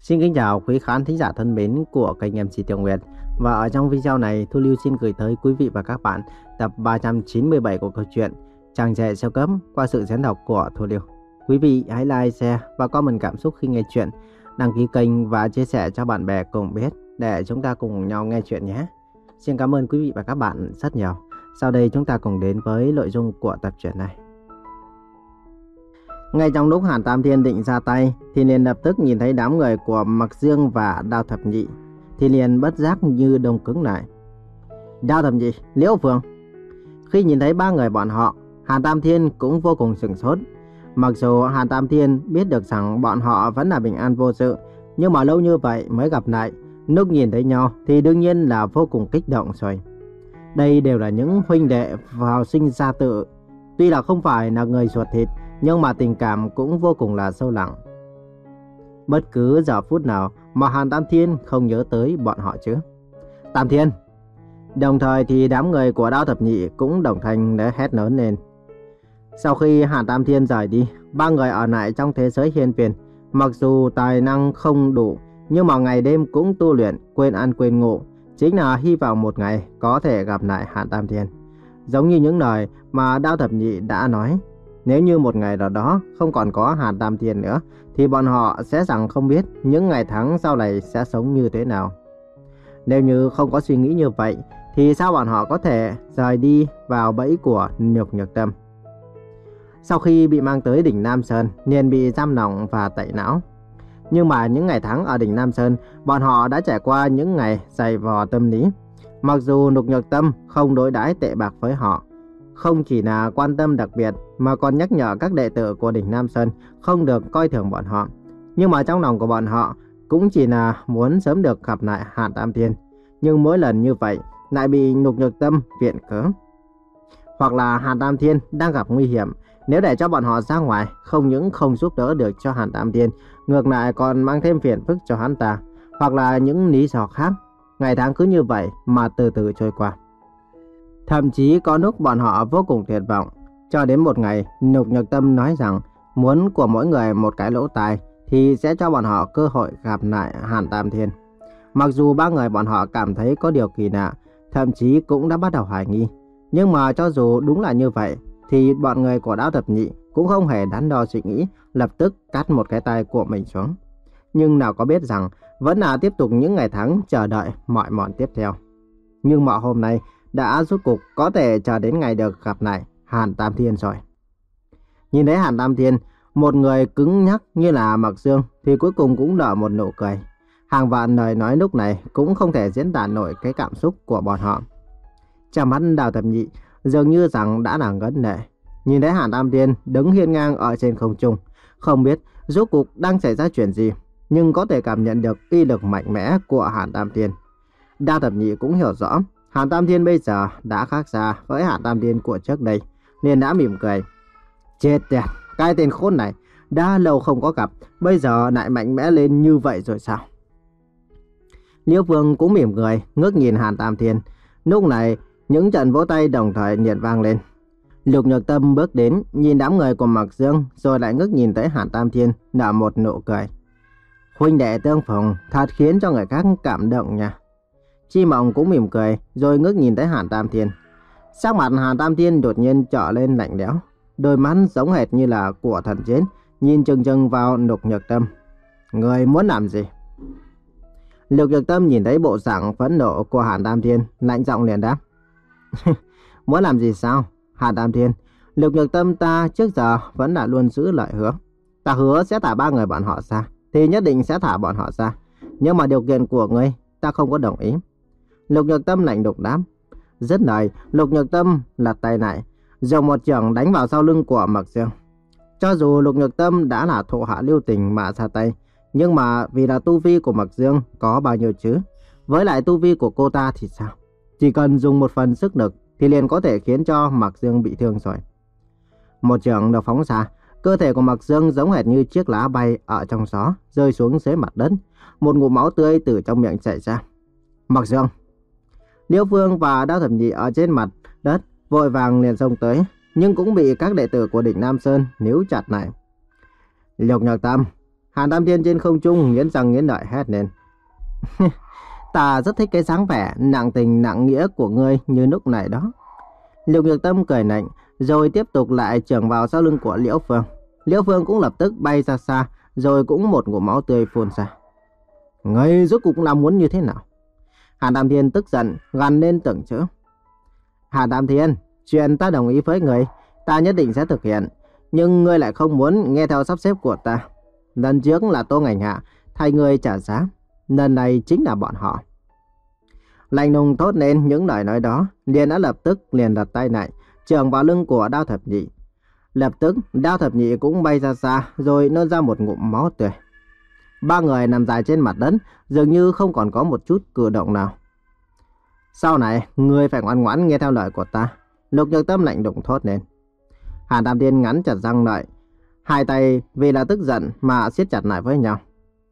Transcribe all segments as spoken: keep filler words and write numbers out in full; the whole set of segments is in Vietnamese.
Xin kính chào quý khán thính giả thân mến của kênh em xê Tiểu Nguyệt. Và ở trong video này, Thu Lưu xin gửi tới quý vị và các bạn tập ba trăm chín mươi bảy của câu chuyện Chàng Trẻ Siêu Cấp qua sự diễn đọc của Thu Lưu. Quý vị hãy like, share và comment cảm xúc khi nghe chuyện, đăng ký kênh và chia sẻ cho bạn bè cùng biết để chúng ta cùng nhau nghe chuyện nhé. Xin cảm ơn quý vị và các bạn rất nhiều. Sau đây chúng ta cùng đến với nội dung của tập truyện này. Ngay trong lúc Hàn Tam Thiên định ra tay thì liền lập tức nhìn thấy đám người của Mặc Dương và Đao Thập Nhị, thì liền bất giác như đông cứng lại. Đao Thập Nhị, Liễu Phương. Khi nhìn thấy ba người bọn họ, Hàn Tam Thiên cũng vô cùng sửng sốt. Mặc dù Hàn Tam Thiên biết được rằng bọn họ vẫn là bình an vô sự, nhưng mà lâu như vậy mới gặp lại, lúc nhìn thấy nhau thì đương nhiên là vô cùng kích động rồi. Đây đều là những huynh đệ vào sinh ra tự, tuy là không phải là người ruột thịt, nhưng mà tình cảm cũng vô cùng là sâu lặng. Bất cứ giờ phút nào mà Hàn Tam Thiên không nhớ tới bọn họ chứ. Tam Thiên. Đồng thời thì đám người của Đao Thập Nhị cũng đồng thanh để hét lớn lên. Sau khi Hàn Tam Thiên rời đi, ba người ở lại trong thế giới hiên viên. Mặc dù tài năng không đủ, nhưng mà ngày đêm cũng tu luyện, quên ăn quên ngủ, chính là hy vọng một ngày có thể gặp lại Hàn Tam Thiên. Giống như những lời mà Đao Thập Nhị đã nói, nếu như một ngày nào đó không còn có Hàn Tam Thiên nữa, thì bọn họ sẽ rằng không biết những ngày tháng sau này sẽ sống như thế nào. Nếu như không có suy nghĩ như vậy, thì sao bọn họ có thể rời đi vào bẫy của Nhục Nhược Tâm? Sau khi bị mang tới đỉnh Nam Sơn, liền bị giam lỏng và tẩy não. Nhưng mà những ngày tháng ở đỉnh Nam Sơn, bọn họ đã trải qua những ngày dày vò tâm lý. Mặc dù Nhục Nhược Tâm không đối đãi tệ bạc với họ, không chỉ là quan tâm đặc biệt mà còn nhắc nhở các đệ tử của đỉnh Nam Sơn không được coi thường bọn họ, nhưng mà trong lòng của bọn họ cũng chỉ là muốn sớm được gặp lại Hàn Tam Thiên. Nhưng mỗi lần như vậy lại bị Nhục Nhược Tâm viện cớ, hoặc là Hàn Tam Thiên đang gặp nguy hiểm, nếu để cho bọn họ ra ngoài, không những không giúp đỡ được cho Hàn Tam Thiên, ngược lại còn mang thêm phiền phức cho hắn ta, hoặc là những lý do khác. Ngày tháng cứ như vậy mà từ từ trôi qua. Thậm chí có lúc bọn họ vô cùng tuyệt vọng, cho đến một ngày Nhục Nhược Tâm nói rằng muốn của mỗi người một cái lỗ tai thì sẽ cho bọn họ cơ hội gặp lại Hàn Tam Thiên. Mặc dù ba người bọn họ cảm thấy có điều kỳ lạ, thậm chí cũng đã bắt đầu hoài nghi, nhưng mà cho dù đúng là như vậy thì bọn người của Đao Thập Nhị cũng không hề đắn đo suy nghĩ, lập tức cắt một cái tay của mình xuống. Nhưng nào có biết rằng vẫn là tiếp tục những ngày tháng chờ đợi mọi mòn tiếp theo. Nhưng mà hôm nay đã rốt cục có thể chờ đến ngày được gặp lại Hàn Tam Thiên rồi. Nhìn thấy Hàn Tam Thiên, một người cứng nhắc như là Mặc Dương, thì cuối cùng cũng nở một nụ cười. Hàng vạn lời nói lúc này cũng không thể diễn tả nổi cái cảm xúc của bọn họ. Trong mắt Đao Thập Nhị dường như rằng đã là ngấn lệ. Nhìn thấy Hàn Tam Thiên đứng hiên ngang ở trên không trung, không biết rốt cục đang xảy ra chuyện gì, nhưng có thể cảm nhận được uy lực mạnh mẽ của Hàn Tam Thiên. Đao Thập Nhị cũng hiểu rõ Hàn Tam Thiên bây giờ đã khác xa với Hàn Tam Thiên của trước đây, nên đã mỉm cười. Chết tiệt, cái tên khốn này, đã lâu không có gặp, bây giờ lại mạnh mẽ lên như vậy rồi sao? Liễu Vương cũng mỉm cười, ngước nhìn Hàn Tam Thiên. Lúc này, những trận vỗ tay đồng thời liền vang lên. Nhục Nhược Tâm bước đến, nhìn đám người của Mặc Dương, rồi lại ngước nhìn tới Hàn Tam Thiên, nở một nụ cười. Huynh đệ tương phùng, thật khiến cho người khác cảm động nha. Chi Mộng cũng mỉm cười, rồi ngước nhìn tới Hàn Tam Thiên. Sắc mặt Hàn Tam Thiên đột nhiên trở lên lạnh lẽo, đôi mắt giống hệt như là của thần chết, nhìn chừng chừng vào Nhục Nhược Tâm. Người muốn làm gì? Nhục Nhược Tâm nhìn thấy bộ dạng phẫn nộ của Hàn Tam Thiên, lạnh giọng liền đáp. Muốn làm gì sao? Hàn Tam Thiên, Nhục Nhược Tâm ta trước giờ vẫn là luôn giữ lời hứa. Ta hứa sẽ thả ba người bọn họ ra, thì nhất định sẽ thả bọn họ ra. Nhưng mà điều kiện của ngươi, ta không có đồng ý. Nhục Nhược Tâm lạnh đục đáp. Dứt lời, Nhục Nhược Tâm lật tay lại, dùng một chưởng đánh vào sau lưng của Mặc Dương. Cho dù Nhục Nhược Tâm đã là thổ hạ lưu tình mà ra tay, nhưng mà vì là tu vi của Mặc Dương có bao nhiêu chứ? Với lại tu vi của cô ta thì sao? Chỉ cần dùng một phần sức lực thì liền có thể khiến cho Mặc Dương bị thương rồi. Một chưởng được phóng ra, cơ thể của Mặc Dương giống hệt như chiếc lá bay ở trong gió, rơi xuống dưới mặt đất. Một ngụm máu tươi từ trong miệng chảy ra. Mặc Dương! Liễu Vương và Đao Thập Nhị ở trên mặt đất vội vàng liền xông tới, nhưng cũng bị các đệ tử của đỉnh Nam Sơn níu chặt lại. Nhục Nhược Tâm, Hàn Tam Thiên trên không trung nghiến răng nghiến lợi hét lên. Ta rất thích cái dáng vẻ nặng tình nặng nghĩa của ngươi như lúc này đó. Lục Nhược Tâm cười lạnh, rồi tiếp tục lại chưởng vào sau lưng của Liễu Phương. Liễu Phương cũng lập tức bay ra xa, rồi cũng một ngụm máu tươi phun ra. Ngươi rốt cuộc là muốn như thế nào? Hàn Tam Thiên tức giận, gằn lên từng chữ. Hàn Tam Thiên, chuyện ta đồng ý với ngươi, ta nhất định sẽ thực hiện. Nhưng ngươi lại không muốn nghe theo sắp xếp của ta. Lần trước là Tô Ngành Hạ thay ngươi trả giá, lần này chính là bọn họ. Lạnh lùng thốt lên những lời nói đó, liền đã lập tức liền đặt tay lại, chưởng vào lưng của Đao Thập Nhị. Lập tức Đao Thập Nhị cũng bay ra xa, rồi nôn ra một ngụm máu tươi. Ba người nằm dài trên mặt đất, dường như không còn có một chút cử động nào. Sau này, ngươi phải ngoan ngoãn nghe theo lời của ta. Lục Nhược Tâm lạnh lùng thốt lên. Hàn Tam Thiên ngắn chặt răng lợi, hai tay vì là tức giận mà siết chặt lại với nhau.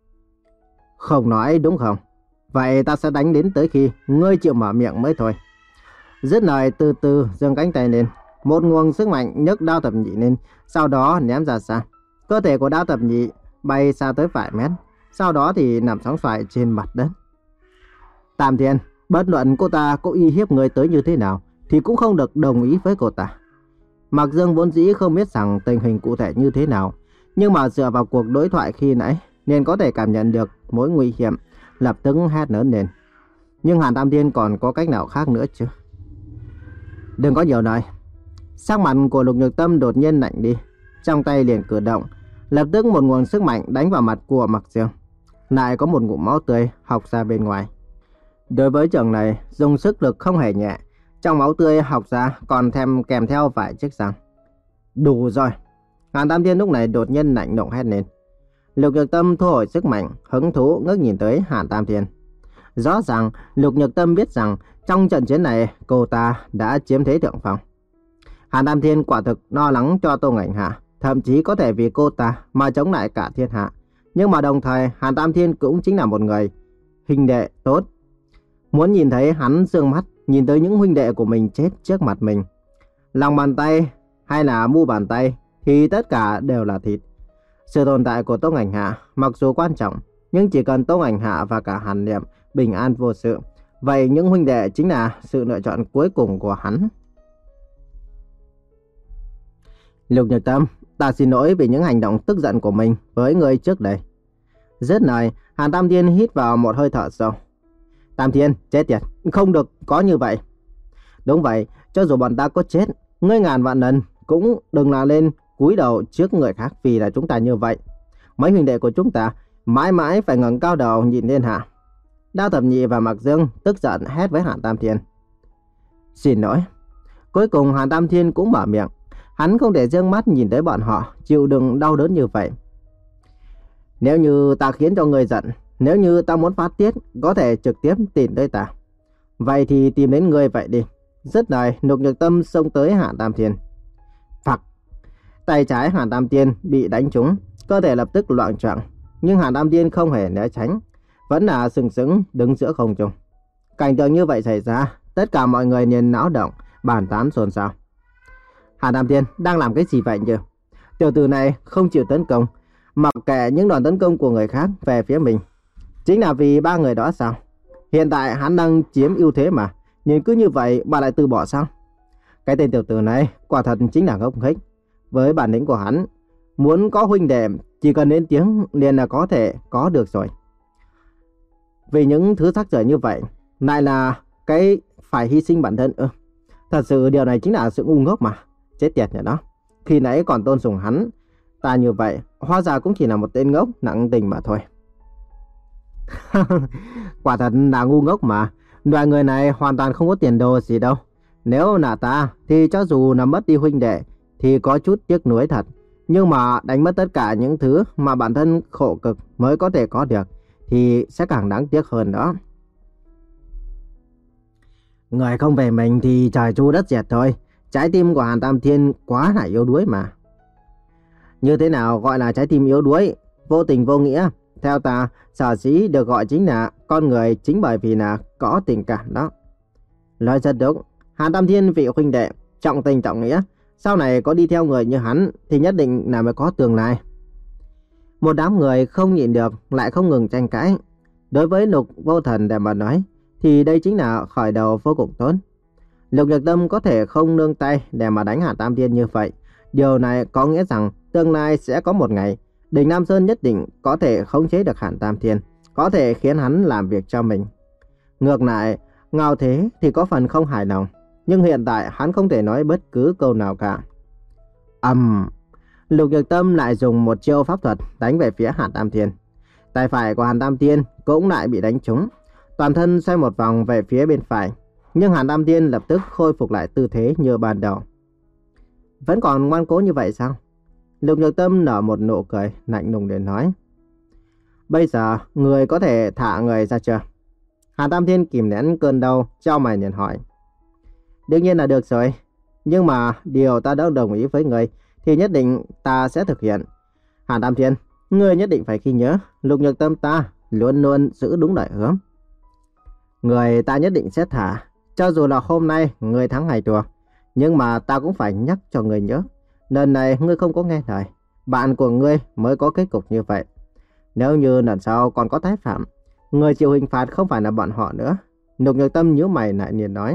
Không nói đúng không? Vậy ta sẽ đánh đến tới khi ngươi chịu mở miệng mới thôi. Dứt lời từ từ giương cánh tay lên, một nguồn sức mạnh nhấc Đao Thập Nhị lên, sau đó ném ra xa. Cơ thể của Đao Thập Nhị bay xa tới vài mét, sau đó thì nằm sóng xoài trên mặt đất. Tam Thiên, bất luận cô ta có uy hiếp người tới như thế nào thì cũng không được đồng ý với cô ta. Mạc Dương vốn dĩ không biết rằng tình hình cụ thể như thế nào, nhưng mà dựa vào cuộc đối thoại khi nãy nên có thể cảm nhận được mối nguy hiểm, lập tức hét lớn lên. Nhưng Hàn Tam Thiên còn có cách nào khác nữa chứ? Đừng có nhiều lời. Sắc mặt của Lục Nhược Tâm đột nhiên lạnh đi, trong tay liền cử động, lập tức một nguồn sức mạnh đánh vào mặt của Mạc Dương. Lại có một ngụm máu tươi học ra bên ngoài. Đối với trường này, dùng sức lực không hề nhẹ, trong máu tươi học ra còn thêm kèm theo vài chiếc răng. Đủ rồi. Hàn Tam Thiên lúc này đột nhiên lạnh lùng hét lên. Lục Nhược Tâm thu hồi sức mạnh, hứng thú ngước nhìn tới Hàn Tam Thiên. Rõ ràng Lục Nhược Tâm biết rằng trong trận chiến này cô ta đã chiếm thế thượng phong. Hàn Tam Thiên quả thực lo lắng cho Tô Ngành Hạ, thậm chí có thể vì cô ta mà chống lại cả thiên hạ. Nhưng mà đồng thời Hàn Tam Thiên cũng chính là một người huynh đệ tốt. Muốn nhìn thấy hắn dương mắt nhìn tới những huynh đệ của mình chết trước mặt mình. Lòng bàn tay hay là mu bàn tay thì tất cả đều là thịt. Sự tồn tại của Tô Ngành Hạ mặc dù quan trọng, nhưng chỉ cần Tô Ngành Hạ và cả Hàn Niệm bình an vô sự, vậy những huynh đệ chính là sự lựa chọn cuối cùng của hắn. Lục Nhược Tâm, ta xin lỗi vì những hành động tức giận của mình với người trước đây. Dứt lời, Hàn Tam Thiên hít vào một hơi thở sâu. Tam Thiên, chết tiệt, không được có như vậy. Đúng vậy, cho dù bọn ta có chết, ngươi ngàn vạn lần cũng đừng là lên cúi đầu trước người khác vì là chúng ta như vậy. Mấy huynh đệ của chúng ta mãi mãi phải ngẩng cao đầu nhìn lên hạ. Đao Thập Nhị và Mạc Dương tức giận hét với Hàn Tam Thiên. Xin lỗi. Cuối cùng Hàn Tam Thiên cũng mở miệng. Hắn không thể dương mắt nhìn tới bọn họ chịu đựng đau đớn như vậy. Nếu như ta khiến cho ngươi giận, nếu như ta muốn phát tiết, có thể trực tiếp tìm tới ta. Vậy thì tìm đến ngươi vậy đi. Dứt lời, Lục Nhược Tâm xông tới Hàn Tam Thiên. Phặc! Tay trái Hàn Tam Thiên bị đánh trúng, cơ thể lập tức loạng choạng. Nhưng Hàn Tam Thiên không hề né tránh, vẫn là sừng sững đứng giữa không trung. Cảnh tượng như vậy xảy ra, tất cả mọi người liền náo động, bàn tán xôn xao. Hàn Tam Thiên đang làm cái gì vậy nhỉ? Tiểu tử này không chịu tấn công, mặc kệ những đòn tấn công của người khác về phía mình. Chính là vì ba người đó sao? Hiện tại hắn đang chiếm ưu thế mà, nhưng cứ như vậy mà lại từ bỏ sao? Cái tên tiểu tử này quả thật chính là ngốc nghếch. Với bản lĩnh của hắn, muốn có huynh đệ chỉ cần đến tiếng liền là có thể có được rồi. Vì những thứ rác rưởi như vậy, lại là cái phải hy sinh bản thân ư? Thật sự điều này chính là sự ngu ngốc mà. Chết tiệt nhà đó. Khi nãy còn tôn sùng hắn, ta như vậy, hóa ra cũng chỉ là một tên ngốc nặng tình mà thôi. Quả thật là ngu ngốc mà. Loại người này hoàn toàn không có tiền đồ gì đâu. Nếu là ta thì cho dù là mất đi huynh đệ thì có chút tiếc nuối thật. Nhưng mà đánh mất tất cả những thứ mà bản thân khổ cực mới có thể có được thì sẽ càng đáng tiếc hơn đó. Người không về mình thì trời chu đất diệt thôi. Trái tim của Hàn Tam Thiên quá là yếu đuối mà. Như thế nào gọi là trái tim yếu đuối? Vô tình vô nghĩa. Theo ta, sở dĩ được gọi chính là con người chính bởi vì là có tình cảm đó. Nói rất đúng. Hàn Tam Thiên vị huynh đệ, trọng tình trọng nghĩa. Sau này có đi theo người như hắn thì nhất định là mới có tương lai. Một đám người không nhịn được lại không ngừng tranh cãi. Đối với Lục Vô Thần để mà nói thì đây chính là khởi đầu vô cùng tốt. Lục Nhược Tâm có thể không nương tay để mà đánh Hàn Tam Thiên như vậy. Điều này có nghĩa rằng tương lai sẽ có một ngày Đình Nam Sơn nhất định có thể khống chế được Hàn Tam Thiên, có thể khiến hắn làm việc cho mình. Ngược lại, Ngao Thế thì có phần không hài lòng, nhưng hiện tại hắn không thể nói bất cứ câu nào cả. Ầm, um, Lục Nhược Tâm lại dùng một chiêu pháp thuật đánh về phía Hàn Tam Thiên. Tay phải của Hàn Tam Thiên cũng lại bị đánh trúng, toàn thân xoay một vòng về phía bên phải, nhưng Hàn Tam Thiên lập tức khôi phục lại tư thế như ban đầu. Vẫn còn ngoan cố như vậy sao? Lục Nhược Tâm nở một nụ cười lạnh lùng để nói. Bây giờ người có thể thả người ra chưa? Hàn Tam Thiên kìm nén cơn đau, chau mày liền hỏi. Đương nhiên là được rồi, nhưng mà điều ta đã đồng ý với người thì nhất định ta sẽ thực hiện. Hàn Tam Thiên, ngươi nhất định phải ghi nhớ, Lục Nhược Tâm ta luôn luôn giữ đúng lời hứa. Người ta nhất định sẽ thả, cho dù là hôm nay người thắng ngày chùa, nhưng mà ta cũng phải nhắc cho người nhớ. Lần này ngươi không có nghe lời, bạn của ngươi mới có kết cục như vậy. Nếu như lần sau còn có tái phạm, người chịu hình phạt không phải là bọn họ nữa. Lục Nhược Tâm nhíu mày lại liền nói.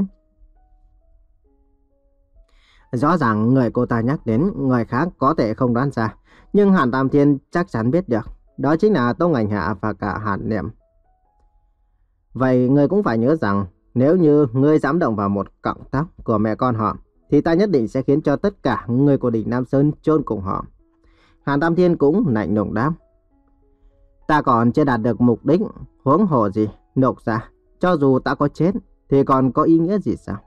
Rõ ràng người cô ta nhắc đến người khác có thể không đoán ra, nhưng Hàn Tam Thiên chắc chắn biết được. Đó chính là Tông Ảnh Hạ và cả Hàn Niệm. Vậy ngươi cũng phải nhớ rằng, nếu như ngươi dám động vào một cọng tóc của mẹ con họ, thì ta nhất định sẽ khiến cho tất cả người của Đình Nam Sơn chôn cùng họ. Hàn Tam Thiên cũng lạnh lùng đáp. Ta còn chưa đạt được mục đích, huống hồ gì, nộp ra. Cho dù ta có chết, thì còn có ý nghĩa gì sao?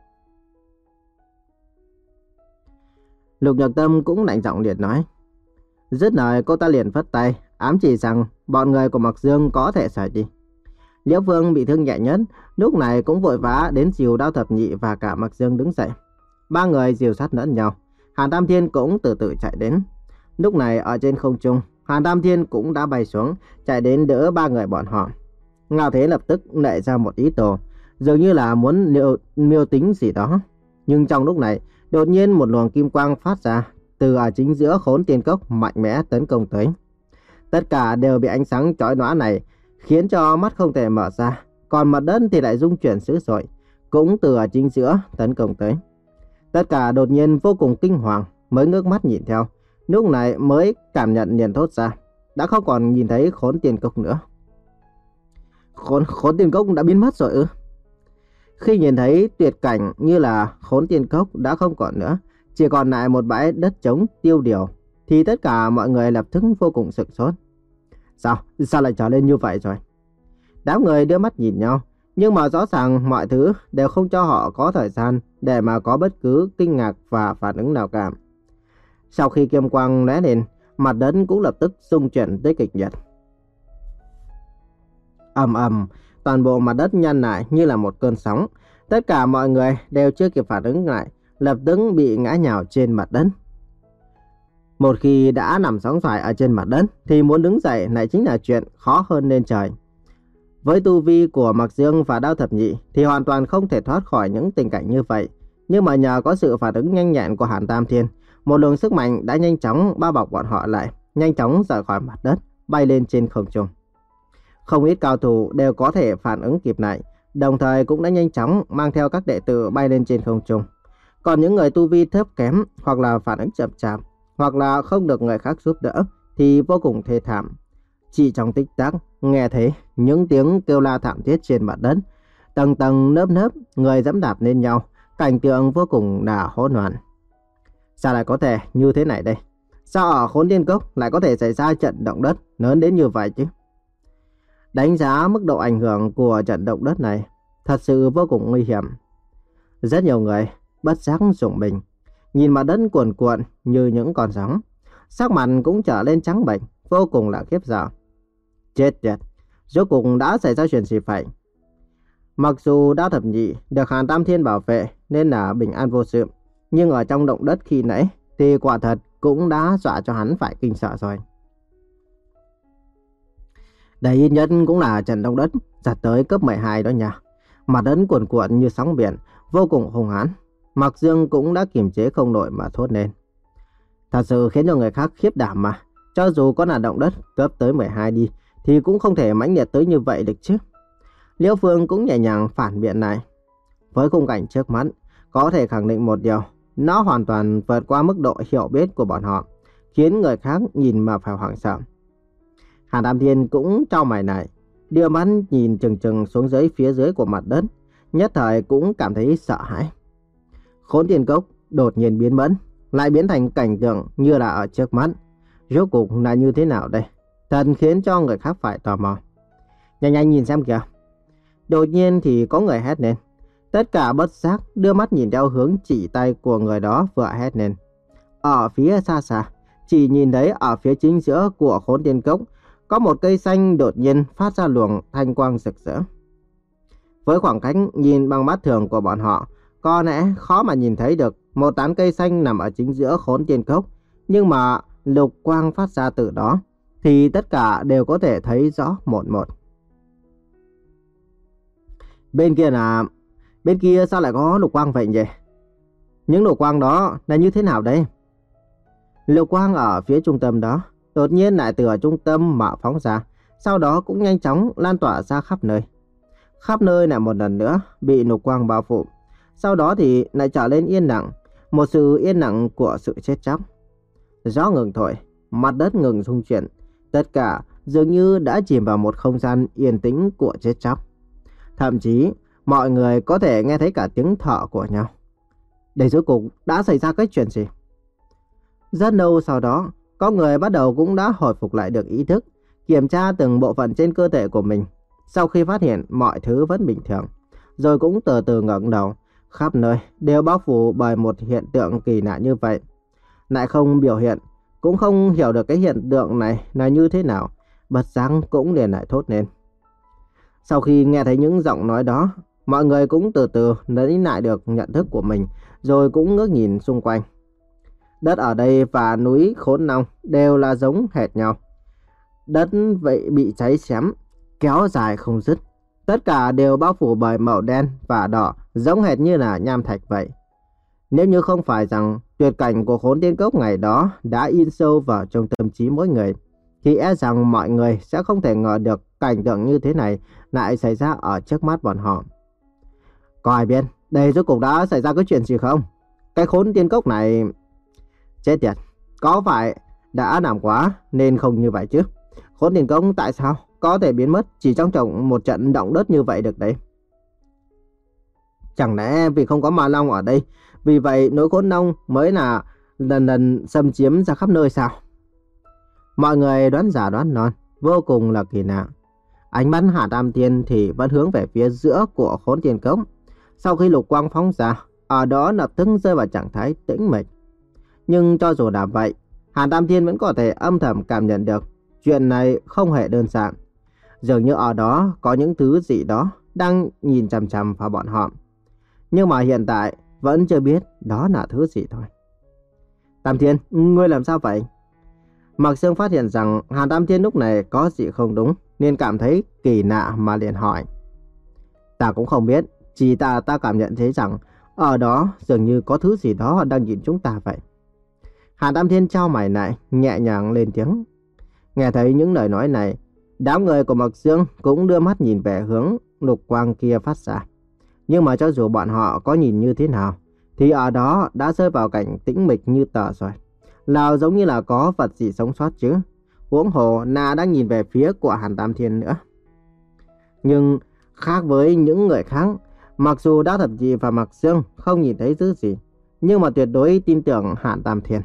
Lục Nhược Tâm cũng lạnh giọng liền nói. Dứt lời cô ta liền phất tay, ám chỉ rằng bọn người của Mạc Dương có thể rời đi. Liễu Vương bị thương nhẹ nhất, lúc này cũng vội vã đến dìu Đao Thập Nhị và cả Mạc Dương đứng dậy. Ba người dìu sát lẫn nhau, Hàn Tam Thiên cũng từ từ chạy đến. Lúc này ở trên không trung, Hàn Tam Thiên cũng đã bay xuống, chạy đến đỡ ba người bọn họ. Ngao Thế lập tức nảy ra một ý đồ, dường như là muốn miêu, miêu tính gì đó. Nhưng trong lúc này, đột nhiên một luồng kim quang phát ra từ ở chính giữa Khốn Tiên Cốc mạnh mẽ tấn công tới. Tất cả đều bị ánh sáng chói lóa này khiến cho mắt không thể mở ra, còn mặt đất thì lại rung chuyển dữ dội, cũng từ ở chính giữa tấn công tới. Tất cả đột nhiên vô cùng kinh hoàng, mới ngước mắt nhìn theo, lúc này mới cảm nhận liền thốt ra, đã không còn nhìn thấy Khốn Tiên Cốc nữa. Khốn, khốn Tiên Cốc đã biến mất rồi ư? Khi nhìn thấy tuyệt cảnh như là Khốn Tiên Cốc đã không còn nữa, chỉ còn lại một bãi đất trống tiêu điều, thì tất cả mọi người lập tức vô cùng sửng sốt. Sao? Sao lại trở lên như vậy rồi? Đám người đưa mắt nhìn nhau, nhưng mà rõ ràng mọi thứ đều không cho họ có thời gian để mà có bất cứ kinh ngạc và phản ứng nào cả. Sau khi kim quang lóe lên, mặt đất cũng lập tức rung chuyển tới kịch liệt. Ầm ầm, toàn bộ mặt đất nhăn lại như là một cơn sóng. Tất cả mọi người đều chưa kịp phản ứng lại, lập tức bị ngã nhào trên mặt đất. Một khi đã nằm sóng xoài ở trên mặt đất, thì muốn đứng dậy lại chính là chuyện khó hơn lên trời. Với tu vi của Mạc Dương và Đao Thập Nhị thì hoàn toàn không thể thoát khỏi những tình cảnh như vậy. Nhưng mà nhờ có sự phản ứng nhanh nhẹn của Hàn Tam Thiên, một luồng sức mạnh đã nhanh chóng bao bọc bọn họ lại, nhanh chóng rời khỏi mặt đất, bay lên trên không trung. Không ít cao thủ đều có thể phản ứng kịp lại, đồng thời cũng đã nhanh chóng mang theo các đệ tử bay lên trên không trung. Còn những người tu vi thấp kém, hoặc là phản ứng chậm chạp, hoặc là không được người khác giúp đỡ, thì vô cùng thê thảm. Chỉ trong tích tắc, nghe thấy những tiếng kêu la thảm thiết trên mặt đất, tầng tầng lớp lớp người dẫm đạp lên nhau, cảnh tượng vô cùng là hỗn loạn. Sao lại có thể như thế này đây? Sao ở Khốn Tiên Cốc lại có thể xảy ra trận động đất lớn đến như vậy chứ? Đánh giá mức độ ảnh hưởng của trận động đất này thật sự vô cùng nguy hiểm. Rất nhiều người bất giác rùng mình, nhìn mặt đất cuồn cuộn như những con sóng, sắc mặt cũng trở lên trắng bệch, vô cùng là khiếp sợ. Chết tiệt, rốt cuộc đã xảy ra chuyện gì vậy? Mặc dù Đao Thập Nhị được Hàn Tam Thiên bảo vệ nên là bình an vô sự, nhưng ở trong động đất khi nãy thì quả thật cũng đã dọa cho hắn phải kinh sợ rồi. Đây ít nhất cũng là trận động đất giật tới cấp mười hai đó nha. Mặt đất cuồn cuộn như sóng biển, vô cùng hung hãn. Mạc Dương cũng đã kiềm chế không nổi mà thốt lên. Thật sự khiến cho người khác khiếp đảm mà. Cho dù có là động đất cấp tới mười hai đi, thì cũng không thể mãnh liệt tới như vậy được chứ. Liễu Phương cũng nhẹ nhàng phản biện này. Với khung cảnh trước mắt, có thể khẳng định một điều, nó hoàn toàn vượt qua mức độ hiểu biết của bọn họ, khiến người khác nhìn mà phải hoảng sợ. Hàn Tam Thiên cũng trao mày này, đưa mắt nhìn chừng chừng xuống dưới phía dưới của mặt đất, nhất thời cũng cảm thấy sợ hãi. Khốn Tiên Cốc đột nhiên biến mất, lại biến thành cảnh tượng như là ở trước mắt. Rốt cuộc là như thế nào đây? Thật khiến cho người khác phải tò mò. Nhanh nhanh nhìn xem kìa. Đột nhiên thì có người hét lên. Tất cả bất giác đưa mắt nhìn theo hướng chỉ tay của người đó vừa hét lên. Ở phía xa xa, chỉ nhìn thấy ở phía chính giữa của Khốn Tiên Cốc có một cây xanh đột nhiên phát ra luồng thanh quang rực rỡ. Với khoảng cách nhìn bằng mắt thường của bọn họ, có lẽ khó mà nhìn thấy được một tán cây xanh nằm ở chính giữa Khốn Tiên Cốc, nhưng mà lục quang phát ra từ đó thì tất cả đều có thể thấy rõ một một. Bên kia là... Bên kia sao lại có lục quang vậy nhỉ? Những lục quang đó là như thế nào đây? Lục quang ở phía trung tâm đó đột nhiên lại từ ở trung tâm mà phóng ra, sau đó cũng nhanh chóng lan tỏa ra khắp nơi. Khắp nơi lại một lần nữa bị lục quang bao phủ, sau đó thì lại trở lên yên lặng, một sự yên lặng của sự chết chóc. Gió ngừng thổi, mặt đất ngừng rung chuyển, tất cả dường như đã chìm vào một không gian yên tĩnh của chết chóc. Thậm chí mọi người có thể nghe thấy cả tiếng thở của nhau. Đây rốt cuộc đã xảy ra cái chuyện gì? Rất lâu sau đó, có người bắt đầu cũng đã hồi phục lại được ý thức, kiểm tra từng bộ phận trên cơ thể của mình. Sau khi phát hiện mọi thứ vẫn bình thường, rồi cũng từ từ ngẩng đầu, khắp nơi đều bao phủ bởi một hiện tượng kỳ lạ như vậy. Lại không biểu hiện, cũng không hiểu được cái hiện tượng này là như thế nào, bất giác cũng liền lại thốt lên. Sau khi nghe thấy những giọng nói đó, mọi người cũng từ từ lấy lại được nhận thức của mình, rồi cũng ngước nhìn xung quanh. Đất ở đây và núi Khốn Long đều là giống hệt nhau. Đất vậy bị cháy xém, kéo dài không dứt. Tất cả đều bao phủ bởi màu đen và đỏ, giống hệt như là nham thạch vậy. Nếu như không phải rằng tuyệt cảnh của Khốn Tiên Cốc ngày đó đã in sâu vào trong tâm trí mỗi người, thì e rằng mọi người sẽ không thể ngờ được cảnh tượng như thế này lại xảy ra ở trước mắt bọn họ. Có ai biết đây rốt cuộc đã xảy ra cái chuyện gì không? Cái Khốn Tiên Cốc này... Chết tiệt, có phải đã làm quá nên không như vậy chứ? Khốn Tiên Cốc tại sao có thể biến mất chỉ trong trọng một trận động đất như vậy được đấy? Chẳng lẽ vì không có Ma Long ở đây, vì vậy núi Khốn Long mới là lần lần xâm chiếm ra khắp nơi sao? Mọi người đoán giả đoán non, vô cùng là kỳ lạ. Ánh mắt Hà Tam Thiên thì vẫn hướng về phía giữa của Khốn Tiên Cốc. Sau khi lục quang phóng ra, ở đó lập tức rơi vào trạng thái tĩnh mịch. Nhưng cho dù là vậy, Hàn Tam Thiên vẫn có thể âm thầm cảm nhận được chuyện này không hề đơn giản. Dường như ở đó có những thứ gì đó đang nhìn chằm chằm vào bọn họ. Nhưng mà hiện tại vẫn chưa biết đó là thứ gì thôi. Tam Thiên, ngươi làm sao vậy? Mạc Sương phát hiện rằng Hàn Tam Thiên lúc này có gì không đúng, nên cảm thấy kỳ lạ mà liền hỏi. Ta cũng không biết, chỉ ta ta cảm nhận thấy rằng ở đó dường như có thứ gì đó đang nhìn chúng ta vậy. Hàn Tam Thiên chau mày lại, nhẹ nhàng lên tiếng. Nghe thấy những lời nói này, đám người của Mạc Sương cũng đưa mắt nhìn về hướng lục quang kia phát ra. Nhưng mà cho dù bọn họ có nhìn như thế nào, thì ở đó đã rơi vào cảnh tĩnh mịch như tờ rồi. Nào giống như là có vật gì sống sót chứ. Huống hồ là đang nhìn về phía của Hàn Tam Thiên nữa. Nhưng khác với những người khác, mặc dù Đao Thập Nhị và Mạc Sương không nhìn thấy thứ gì, nhưng mà tuyệt đối tin tưởng Hàn Tam Thiên.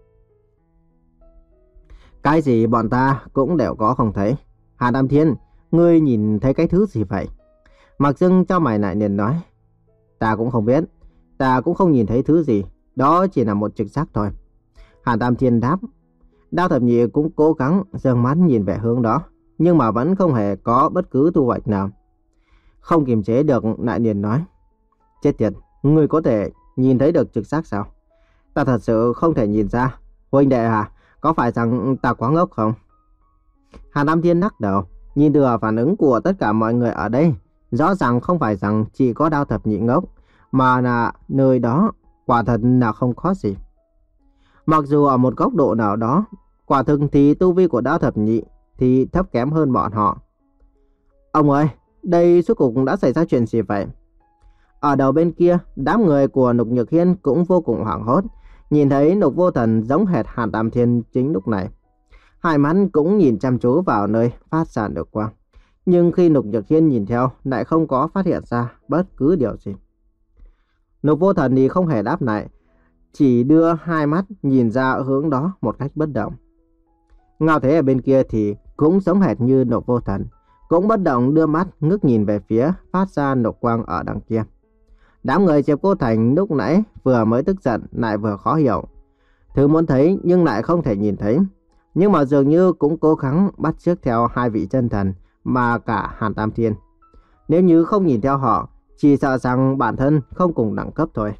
Cái gì bọn ta cũng đều có không thấy. Hàn Tam Thiên, ngươi nhìn thấy cái thứ gì vậy? Mạc Sương cho mày lại liền nói. Ta cũng không biết, ta cũng không nhìn thấy thứ gì, đó chỉ là một trực giác thôi. Hàn Tam Thiên đáp. Đao Thập Nhị cũng cố gắng giương mắt nhìn về hướng đó, nhưng mà vẫn không hề có bất cứ thu hoạch nào. Không kiềm chế được lại liền nói. Chết tiệt, ngươi có thể nhìn thấy được trực giác sao? Ta thật sự không thể nhìn ra. Huynh đệ à, có phải rằng ta quá ngốc không? Hàn Tam Thiên lắc đầu, nhìn từ phản ứng của tất cả mọi người ở đây, rõ ràng không phải rằng chỉ có Đao Thập Nhị ngốc, mà là nơi đó quả thật là không khó gì. Mặc dù ở một góc độ nào đó, Quả thực thì tu vi của Đao Thập Nhị thì thấp kém hơn bọn họ. Ông ơi, đây suốt cuộc đã xảy ra chuyện gì vậy? Ở đầu bên kia, đám người của Lục Nhược Hiên cũng vô cùng hoảng hốt. Nhìn thấy Lục Vô Thần giống hệt Hàn Tam Thiên chính lúc này. Hai mắt cũng nhìn chăm chú vào nơi phát ra được quang. Nhưng khi Lục Nhược Hiên nhìn theo, lại không có phát hiện ra bất cứ điều gì. Lục Vô Thần thì không hề đáp lại, chỉ đưa hai mắt nhìn ra hướng đó một cách bất động. Ngao Thế ở bên kia thì cũng giống hệt như Lục Vô Thần, cũng bất động đưa mắt ngước nhìn về phía phát ra lục quang ở đằng kia. Đám người Diệp Cô Thành lúc nãy vừa mới tức giận lại vừa khó hiểu. Thứ muốn thấy nhưng lại không thể nhìn thấy. Nhưng mà dường như cũng cố gắng bắt chước theo hai vị chân thần mà cả Hàn Tam Thiên. Nếu như không nhìn theo họ, chỉ sợ rằng bản thân không cùng đẳng cấp thôi.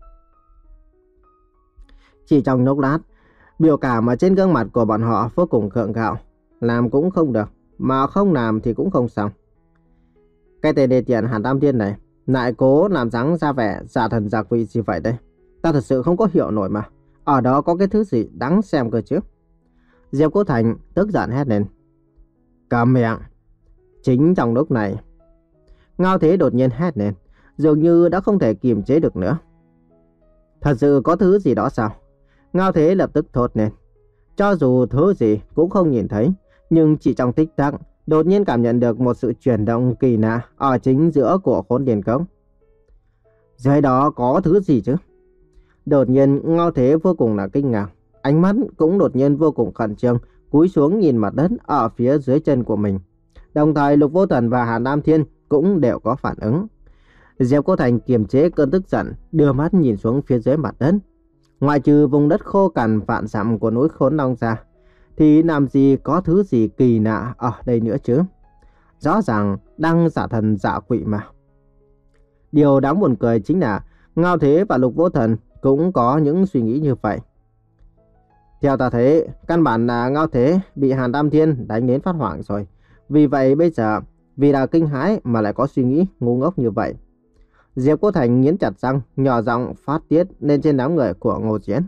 Chỉ trong lúc lát, biểu cảm ở trên gương mặt của bọn họ vô cùng gượng gạo. Làm cũng không được, mà không làm thì cũng không xong. Cái tên đề tiện Hàn Tam Thiên này lại cố làm dáng ra vẻ giả thần giả quỷ gì vậy đây? Ta thật sự không có hiểu nổi mà. Ở đó có cái thứ gì đáng xem cơ chứ? Diệp Cô Thành tức giận hét lên. Câm miệng! Chính trong lúc này, Ngao Thế đột nhiên hét lên, dường như đã không thể kiềm chế được nữa. Thật sự có thứ gì đó sao? Ngao Thế lập tức thốt lên. Cho dù thứ gì cũng không nhìn thấy, nhưng chỉ trong tích tắc, đột nhiên cảm nhận được một sự chuyển động kỳ lạ ở chính giữa của Khốn Điền Cốc. Dưới đó có thứ gì chứ? Đột nhiên Ngao Thế vô cùng là kinh ngạc, ánh mắt cũng đột nhiên vô cùng khẩn trương, cúi xuống nhìn mặt đất ở phía dưới chân của mình. Đồng thời Lục Vô Thần và Hàn Tam Thiên cũng đều có phản ứng. Diệp Cô Thành kiềm chế cơn tức giận, đưa mắt nhìn xuống phía dưới mặt đất. Ngoại trừ vùng đất khô cằn vạn dặm của núi Khốn Long ra, thì làm gì có thứ gì kỳ lạ ở đây nữa chứ? Rõ ràng đang giả thần giả quỷ mà. Điều đáng buồn cười chính là Ngao Thế và Lục Vô Thần cũng có những suy nghĩ như vậy. Theo ta thấy, căn bản là Ngao Thế bị Hàn Tam Thiên đánh đến phát hoảng rồi. Vì vậy bây giờ, vì là kinh hãi mà lại có suy nghĩ ngu ngốc như vậy. Diệp Cô Thành nghiến chặt răng, nhỏ giọng phát tiết lên trên đám người của Ngô Chiến.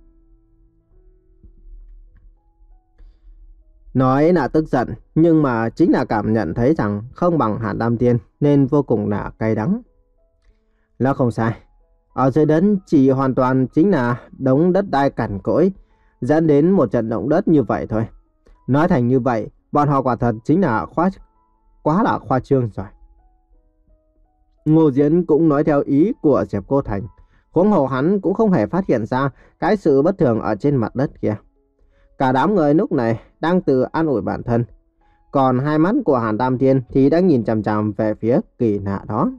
Nói là tức giận, nhưng mà chính là cảm nhận thấy rằng không bằng Hàn Tam Thiên nên vô cùng là cay đắng. Là không sai. Ở dưới đất chỉ hoàn toàn chính là đống đất đai cằn cỗi, dẫn đến một trận động đất như vậy thôi. Nói thành như vậy, bọn họ quả thật chính là khoa, quá là khoa trương rồi. Ngô Diễn cũng nói theo ý của Diệp Cô Thành. Huống hồ hắn cũng không hề phát hiện ra cái sự bất thường ở trên mặt đất kia. Cả đám người lúc này đang tự an ủi bản thân. Còn hai mắt của Hàn Tam Thiên thì đang nhìn chằm chằm về phía kỳ lạ đó.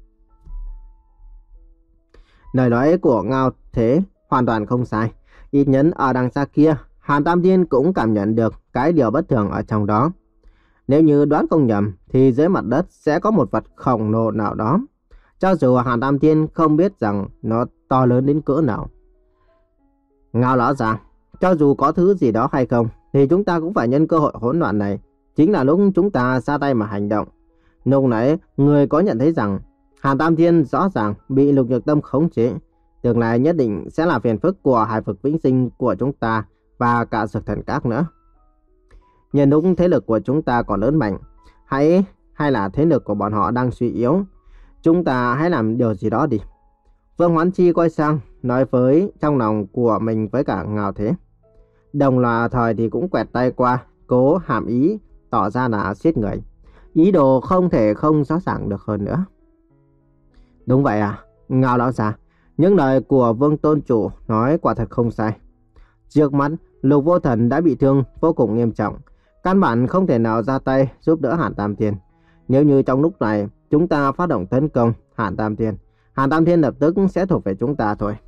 Lời nói của Ngao Thế hoàn toàn không sai. Ít nhất ở đằng xa kia, Hàn Tam Thiên cũng cảm nhận được cái điều bất thường ở trong đó. Nếu như đoán không nhầm thì dưới mặt đất sẽ có một vật khổng lồ nào đó. Cho dù Hàn Tam Thiên không biết rằng nó to lớn đến cỡ nào. Ngao lão già, cho dù có thứ gì đó hay không thì chúng ta cũng phải nhân cơ hội hỗn loạn này. Chính là lúc chúng ta ra tay mà hành động. Lúc nãy người có nhận thấy rằng Hàn Tam Thiên rõ ràng bị Lục Nhược Tâm khống chế. Tương lai nhất định sẽ là phiền phức của hải vực vĩnh sinh của chúng ta và cả Dược Thần Các nữa. Nhân lúc thế lực của chúng ta còn lớn mạnh, hãy hay là thế lực của bọn họ đang suy yếu, chúng ta hãy làm điều gì đó đi. Vương Hoán Chi quay sang nói với trong lòng của mình với cả Ngao Thế. Đồng là thời thì cũng quẹt tay qua, cố hàm ý tỏ ra là giết người. Ý đồ không thể không rõ ràng được hơn nữa. Đúng vậy à, Ngao lão già, những lời của Vương Tôn Chủ nói quả thật không sai. Trước mắt, Lục Vô Thần đã bị thương vô cùng nghiêm trọng. Căn bản không thể nào ra tay giúp đỡ Hàn Tam Thiên. Nếu như trong lúc này chúng ta phát động tấn công Hàn Tam Thiên, Hàn Tam Thiên lập tức sẽ thuộc về chúng ta thôi.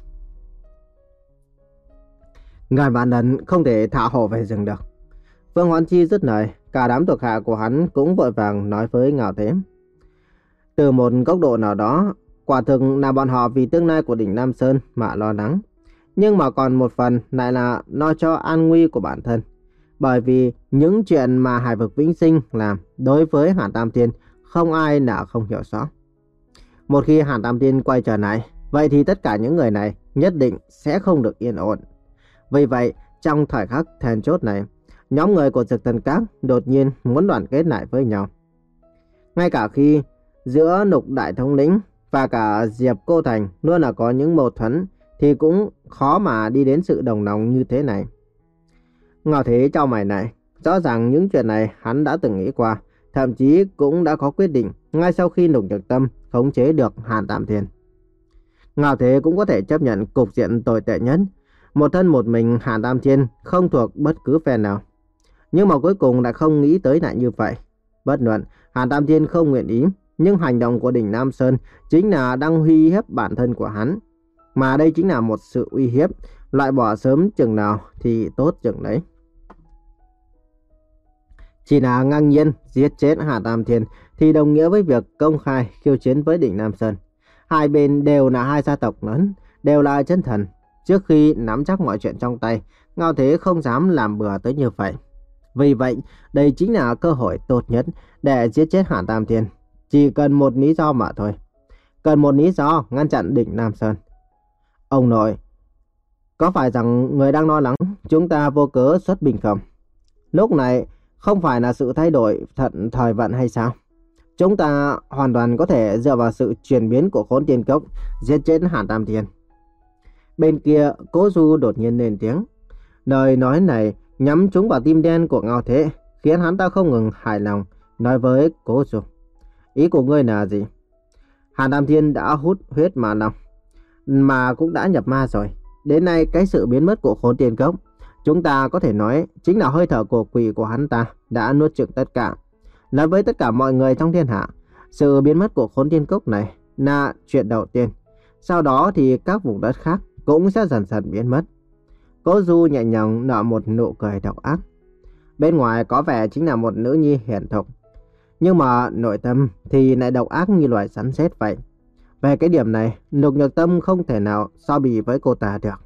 Ngàn vạn lần không thể thả hổ về rừng được. Vương Hoán Chi dứt lời, cả đám thuộc hạ của hắn cũng vội vàng nói với Ngao Thế. Từ một góc độ nào đó, quả thực là bọn họ vì tương lai của đỉnh Nam Sơn mà lo lắng. Nhưng mà còn một phần lại là lo cho an nguy của bản thân. Bởi vì những chuyện mà hải vực vĩnh sinh làm đối với Hàn Tam Thiên không ai là không hiểu rõ. Một khi Hàn Tam Thiên quay trở lại, vậy thì tất cả những người này nhất định sẽ không được yên ổn. Vì vậy, trong thời khắc then chốt này, nhóm người của Dực Thần Các đột nhiên muốn đoàn kết lại với nhau. Ngay cả khi giữa Lục Đại Thống lĩnh và cả Diệp Cô Thành luôn là có những mâu thuẫn, thì cũng khó mà đi đến sự đồng lòng như thế này. Ngao Thế chau mày này, rõ ràng những chuyện này hắn đã từng nghĩ qua, thậm chí cũng đã có quyết định ngay sau khi Lục Nhược Tâm khống chế được Hàn Tam Thiên. Ngao Thế cũng có thể chấp nhận cục diện tồi tệ nhất, một thân một mình Hàn Tam Thiên không thuộc bất cứ phe nào. Nhưng mà cuối cùng lại không nghĩ tới lại như vậy. Bất luận Hàn Tam Thiên không nguyện ý, nhưng hành động của đỉnh Nam Sơn chính là đang uy hiếp bản thân của hắn. Mà đây chính là một sự uy hiếp, loại bỏ sớm chừng nào thì tốt chừng đấy. Chỉ là ngang nhiên giết chết Hàn Tam Thiên thì đồng nghĩa với việc công khai khiêu chiến với đỉnh Nam Sơn. Hai bên đều là hai gia tộc lớn, đều là chân thần. Trước khi nắm chắc mọi chuyện trong tay, Ngao Thế không dám làm bừa tới như vậy. Vì vậy, đây chính là cơ hội tốt nhất để giết chết Hàn Tam Thiên. Chỉ cần một lý do mà thôi. Cần một lý do ngăn chặn đỉnh Nam Sơn. Ông nội, có phải rằng người đang lo lắng chúng ta vô cớ xuất binh không? Lúc này không phải là sự thay đổi thận thời vận hay sao? Chúng ta hoàn toàn có thể dựa vào sự chuyển biến của Khốn Tiên Cốc giết chết Hàn Tam Thiên. Bên kia, Cố Du đột nhiên lên tiếng. Lời nói này nhắm trúng vào tim đen của Ngao Thế, khiến hắn ta không ngừng hài lòng, nói với Cố Du. Ý của ngươi là gì? Hàn Tam Thiên đã hút huyết mà lòng, mà cũng đã nhập ma rồi. Đến nay cái sự biến mất của Khốn Tiên Cốc, chúng ta có thể nói chính là hơi thở của quỷ của hắn ta đã nuốt chửng tất cả. Nói với tất cả mọi người trong thiên hạ, sự biến mất của Khốn Tiên Cốc này là chuyện đầu tiên. Sau đó thì các vùng đất khác cũng sẽ dần dần biến mất. Cố Du nhẹ nhàng nở một nụ cười độc ác. Bên ngoài có vẻ chính là một nữ nhi hiền thục, nhưng mà nội tâm thì lại độc ác như loài rắn rết vậy. Về cái điểm này, Lục Nhược Tâm không thể nào so bì với cô ta được.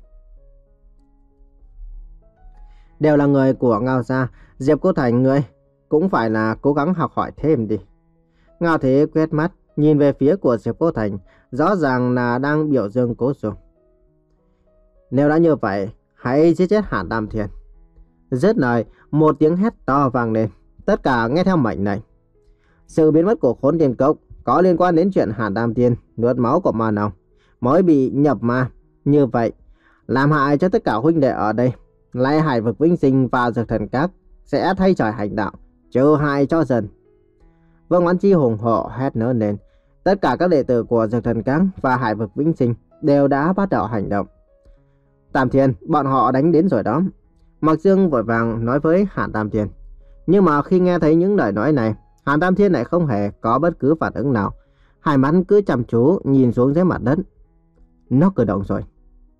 Đều là người của Ngao gia, Diệp Cô Thành ngươi cũng phải là cố gắng học hỏi thêm đi. Ngao Thế quét mắt nhìn về phía của Diệp Cô Thành, rõ ràng là đang biểu dương Cố Du. Nếu đã như vậy, hãy giết chết Hàn Tam Thiên. Dứt lời, một tiếng hét to vang lên, tất cả nghe theo mệnh lệnh. Sự biến mất của Khốn Tiên Cốc có liên quan đến chuyện Hàn Tam Thiên nuốt máu của ma nòng mới bị nhập ma. Như vậy, làm hại cho tất cả huynh đệ ở đây, lại Hải Vực Vĩnh Sinh và Dược Thần Các sẽ thay trời hành đạo, trừ hại cho dần. Vương Oán Chi hùng hổ hét lớn lên. Tất cả các đệ tử của Dược Thần Các và Hải Vực Vĩnh Sinh đều đã bắt đầu hành động. Tam Thiên, bọn họ đánh đến rồi đó. Mạc Dương vội vàng nói với Hàn Tam Thiên. Nhưng mà khi nghe thấy những lời nói này, Hàn Tam Thiên lại không hề có bất cứ phản ứng nào. Hai mắt cứ chăm chú nhìn xuống dưới mặt đất. Nó cử động rồi.